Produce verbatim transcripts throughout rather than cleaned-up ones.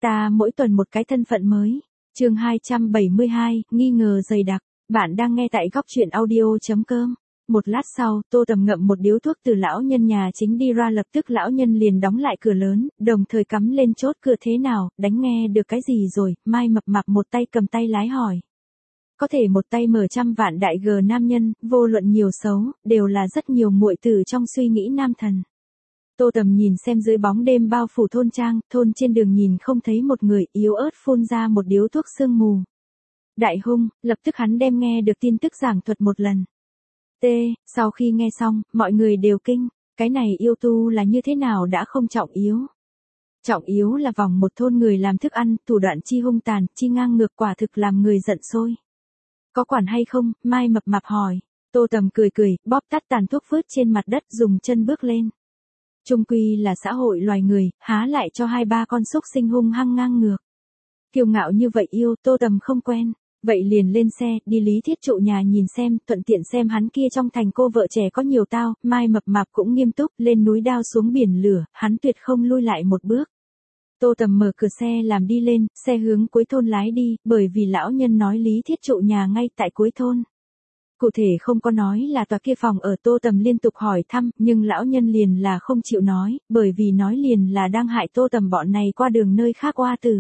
Ta mỗi tuần một cái thân phận mới. Chương hai trăm bảy mươi hai, nghi ngờ dày đặc. Bạn đang nghe tại góc truyện audio.com. Một lát sau, Tô Tầm ngậm một điếu thuốc từ lão nhân nhà chính đi ra, lập tức lão nhân liền đóng lại cửa lớn, đồng thời cắm lên chốt cửa. Thế nào, đánh nghe được cái gì rồi? Mai Mập Mạp một tay cầm tay lái hỏi. Có thể một tay mở trăm vạn đại g nam nhân, vô luận nhiều xấu, đều là rất nhiều muội tử trong suy nghĩ nam thần. Tô Tầm nhìn xem dưới bóng đêm bao phủ thôn trang, thôn trên đường nhìn không thấy một người, yếu ớt phun ra một điếu thuốc sương mù. Đại hung, lập tức hắn đem nghe được tin tức giảng thuật một lần. T, sau khi nghe xong, mọi người đều kinh, cái này yêu tu là như thế nào đã không trọng yếu. Trọng yếu là vòng một thôn người làm thức ăn, thủ đoạn chi hung tàn, chi ngang ngược, quả thực làm người giận sôi. Có quản hay không? Mai Mập Mạp hỏi. Tô Tầm cười cười, bóp tắt tàn thuốc vứt trên mặt đất, dùng chân bước lên. Chung quy là xã hội loài người, há lại cho hai ba con xúc sinh hung hăng ngang ngược. Kiêu ngạo như vậy yêu, Tô Tầm không quen. Vậy liền lên xe, đi Lý Thiết Trụ nhà nhìn xem, thuận tiện xem hắn kia trong thành cô vợ trẻ có nhiều tao. Mai Mập Mạp cũng nghiêm túc, lên núi đao xuống biển lửa, hắn tuyệt không lui lại một bước. Tô Tầm mở cửa xe làm đi lên, xe hướng cuối thôn lái đi, bởi vì lão nhân nói Lý Thiết Trụ nhà ngay tại cuối thôn. Cụ thể không có nói là tòa kia phòng ở. Tô Tầm liên tục hỏi thăm, nhưng lão nhân liền là không chịu nói, bởi vì nói liền là đang hại Tô Tầm bọn này qua đường nơi khác oa tử.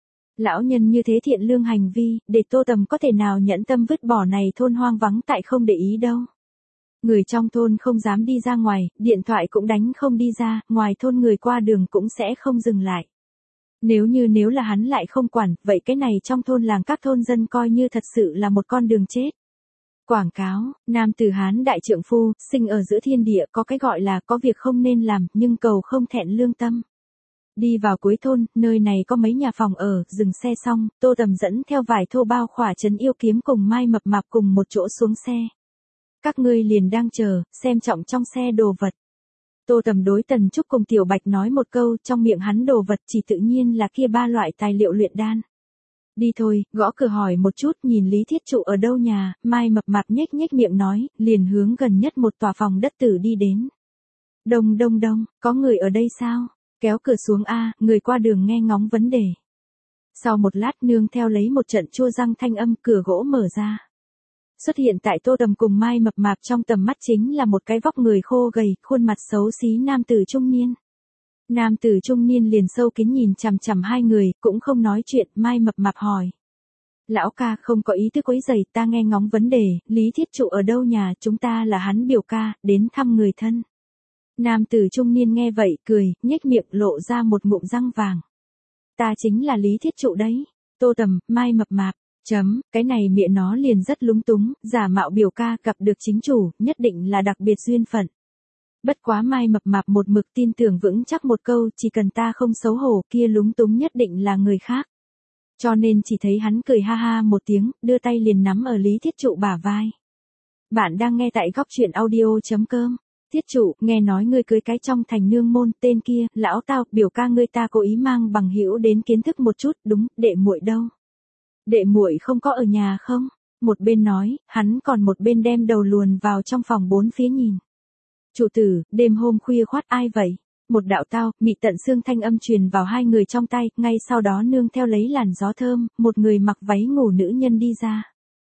Lão nhân như thế thiện lương hành vi, để Tô Tầm có thể nào nhẫn tâm vứt bỏ này thôn hoang vắng tại không để ý đâu. Người trong thôn không dám đi ra ngoài, điện thoại cũng đánh không đi ra, ngoài thôn người qua đường cũng sẽ không dừng lại. Nếu như nếu là hắn lại không quản, vậy cái này trong thôn làng các thôn dân coi như thật sự là một con đường chết. Quảng cáo, nam tử Hán đại trượng phu, sinh ở giữa thiên địa, có cái gọi là có việc không nên làm, nhưng cầu không thẹn lương tâm. Đi vào cuối thôn, nơi này có mấy nhà phòng ở, dừng xe xong, Tô Tầm dẫn theo vài thô bao khỏa trấn yêu kiếm cùng Mai Mập Mạp cùng một chỗ xuống xe. Các ngươi liền đang chờ, xem trọng trong xe đồ vật. Tô Tầm đối Tần Trúc cùng Tiểu Bạch nói một câu, trong miệng hắn đồ vật chỉ tự nhiên là kia ba loại tài liệu luyện đan. Đi thôi, gõ cửa hỏi một chút, nhìn Lý Thiết Trụ ở đâu nhà. Mai Mập Mạp nhếch nhếch miệng nói, liền hướng gần nhất một tòa phòng đất tử đi đến. Đông đông đông, có người ở đây sao? Kéo cửa xuống a, người qua đường nghe ngóng vấn đề. Sau một lát nương theo lấy một trận chua răng thanh âm, cửa gỗ mở ra. Xuất hiện tại Tô Tầm cùng Mai Mập Mạp trong tầm mắt chính là một cái vóc người khô gầy, khuôn mặt xấu xí nam tử trung niên. Nam tử trung niên liền sâu kín nhìn chằm chằm hai người, cũng không nói chuyện. Mai Mập Mạp hỏi. Lão ca không có ý thức quấy rầy, ta nghe ngóng vấn đề, Lý Thiết Trụ ở đâu nhà, chúng ta là hắn biểu ca, đến thăm người thân. Nam tử trung niên nghe vậy, cười, nhếch miệng lộ ra một ngụm răng vàng. Ta chính là Lý Thiết Trụ đấy. Tô Tầm, Mai Mập Mạp, chấm, cái này miệng nó liền rất lúng túng, giả mạo biểu ca gặp được chính chủ, nhất định là đặc biệt duyên phận. Bất quá Mai Mập Mạp một mực tin tưởng vững chắc một câu, chỉ cần ta không xấu hổ, kia lúng túng nhất định là người khác. Cho nên chỉ thấy hắn cười ha ha một tiếng, đưa tay liền nắm ở Lý Thiết Trụ bả vai. Bạn đang nghe tại góc truyện audio.com. Thiết Trụ, nghe nói ngươi cưới cái trong thành nương môn, tên kia, lão tao, biểu ca ngươi ta cố ý mang bằng hữu đến kiến thức một chút, đúng, đệ muội đâu? Đệ muội không có ở nhà không? Một bên nói, hắn còn một bên đem đầu luồn vào trong phòng bốn phía nhìn. Chủ tử, đêm hôm khuya khoắt ai vậy? Một đạo tao, mị tận xương thanh âm truyền vào hai người trong tay, ngay sau đó nương theo lấy làn gió thơm, một người mặc váy ngủ nữ nhân đi ra.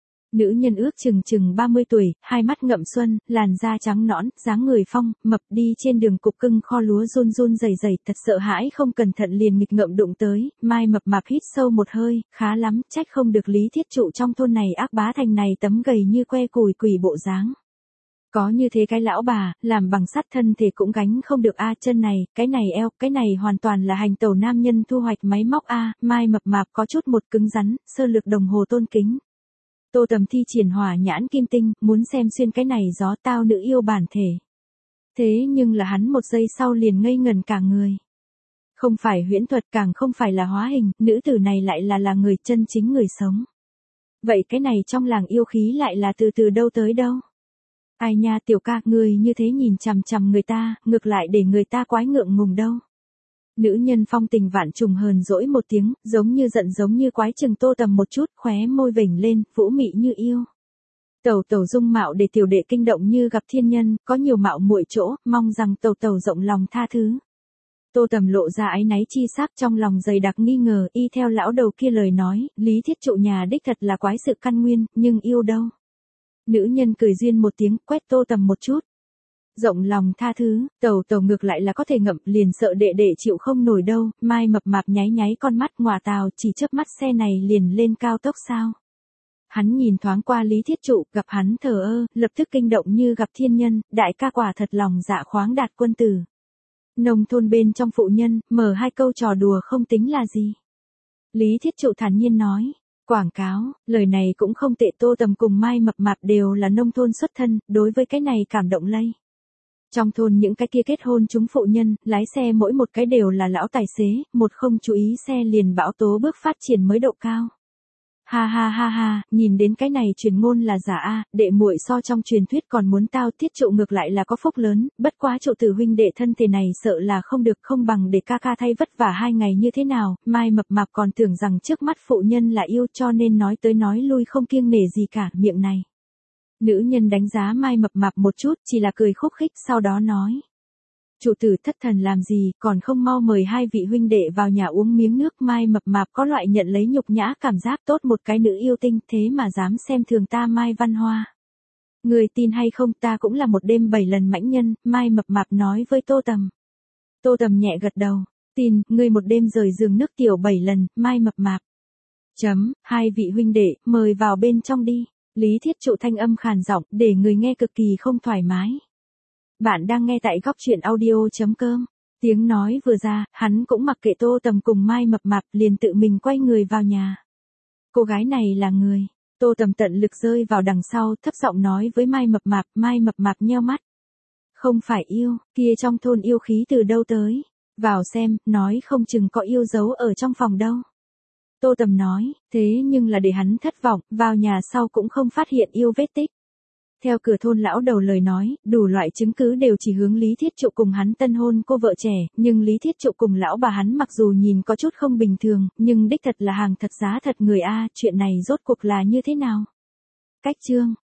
Nữ nhân ước chừng chừng ba mươi tuổi, hai mắt ngậm xuân, làn da trắng nõn, dáng người phong, mập, đi trên đường cục cưng kho lúa run run rẩy rẩy, thật sợ hãi không cẩn thận liền nghịch ngợm đụng tới. Mai Mập Mạp hít sâu một hơi, khá lắm, trách không được Lý Thiết Trụ trong thôn này ác bá thành này tấm gầy như que củi quỷ bộ dáng. Có như thế cái lão bà, làm bằng sắt thân thể cũng gánh không được a, chân này, cái này eo, cái này hoàn toàn là hành tẩu nam nhân thu hoạch máy móc a. Mai Mập Mạp có chút một cứng rắn, sơ lược đồng hồ tôn kính. Tô Tầm thi triển hỏa nhãn kim tinh, muốn xem xuyên cái này gió tao nữ yêu bản thể. Thế nhưng là hắn một giây sau liền ngây ngẩn cả người. Không phải huyễn thuật, càng không phải là hóa hình, nữ tử này lại là là người chân chính người sống. Vậy cái này trong làng yêu khí lại là từ từ đâu tới đâu? Ai nha tiểu ca, người như thế nhìn chằm chằm người ta, ngược lại để người ta quái ngượng ngùng đâu. Nữ nhân phong tình vạn trùng hờn dỗi một tiếng, giống như giận giống như quái chừng Tô Tầm một chút, khóe môi vểnh lên, vũ mị như yêu. Tẩu tẩu dung mạo để tiểu đệ kinh động như gặp thiên nhân, có nhiều mạo muội chỗ, mong rằng tẩu tẩu rộng lòng tha thứ. Tô Tầm lộ ra áy náy chi sắc, trong lòng dày đặc nghi ngờ, y theo lão đầu kia lời nói, Lý Thiết Trụ nhà đích thật là quái sự căn nguyên, nhưng yêu đâu. Nữ nhân cười duyên một tiếng, quét Tô Tầm một chút. Rộng lòng tha thứ, tẩu tẩu ngược lại là có thể ngậm, liền sợ đệ đệ chịu không nổi đâu. Mai Mập Mạp nháy nháy con mắt, ngòa tào, chỉ chớp mắt xe này liền lên cao tốc sao. Hắn nhìn thoáng qua Lý Thiết Trụ, gặp hắn thờ ơ, lập tức kinh động như gặp thiên nhân, đại ca quả thật lòng dạ khoáng đạt quân tử. Nông thôn bên trong phụ nhân, mở hai câu trò đùa không tính là gì. Lý Thiết Trụ thản nhiên nói, quảng cáo, lời này cũng không tệ. Tô Tầm cùng Mai Mập Mạp đều là nông thôn xuất thân, đối với cái này cảm động lây. Trong thôn những cái kia kết hôn chúng phụ nhân, lái xe mỗi một cái đều là lão tài xế, một không chú ý xe liền bão tố bước phát triển mới độ cao. Ha ha ha ha, nhìn đến cái này truyền ngôn là giả a, đệ muội so trong truyền thuyết còn muốn tao. Thiết Trụ ngược lại là có phúc lớn, bất quá Trụ tử huynh đệ thân thể này sợ là không được, không bằng để ca ca thay vất vả hai ngày như thế nào. Mai Mập Mạp còn tưởng rằng trước mắt phụ nhân là yêu, cho nên nói tới nói lui không kiêng nể gì cả, miệng này. Nữ nhân đánh giá Mai Mập Mạp một chút, chỉ là cười khúc khích, sau đó nói. Trụ tử thất thần làm gì, còn không mau mời hai vị huynh đệ vào nhà uống miếng nước. Mai Mập Mạp có loại nhận lấy nhục nhã cảm giác, tốt một cái nữ yêu tinh, thế mà dám xem thường ta Mai Văn Hoa. Người tin hay không, ta cũng là một đêm bảy lần mãnh nhân, Mai Mập Mạp nói với Tô Tầm. Tô Tầm nhẹ gật đầu, tin, ngươi một đêm rời giường nước tiểu bảy lần, Mai Mập Mạp. Chấm, hai vị huynh đệ, mời vào bên trong đi. Lý Thiết Trụ thanh âm khàn giọng, để người nghe cực kỳ không thoải mái. Bạn đang nghe tại góc truyện audio.com. Tiếng nói vừa ra, hắn cũng mặc kệ Tô Tầm cùng Mai Mập Mạp, liền tự mình quay người vào nhà. Cô gái này là người. Tô Tầm tận lực rơi vào đằng sau, thấp giọng nói với Mai Mập Mạp. Mai Mập Mạp nheo mắt. Không phải yêu, kia trong thôn yêu khí từ đâu tới. Vào xem, nói không chừng có yêu dấu ở trong phòng đâu. Tô Tầm nói, thế nhưng là để hắn thất vọng, vào nhà sau cũng không phát hiện yêu vết tích. Theo cửa thôn lão đầu lời nói, đủ loại chứng cứ đều chỉ hướng Lý Thiết Trụ cùng hắn tân hôn cô vợ trẻ, nhưng Lý Thiết Trụ cùng lão bà hắn mặc dù nhìn có chút không bình thường, nhưng đích thật là hàng thật giá thật người a, chuyện này rốt cuộc là như thế nào? Cách chương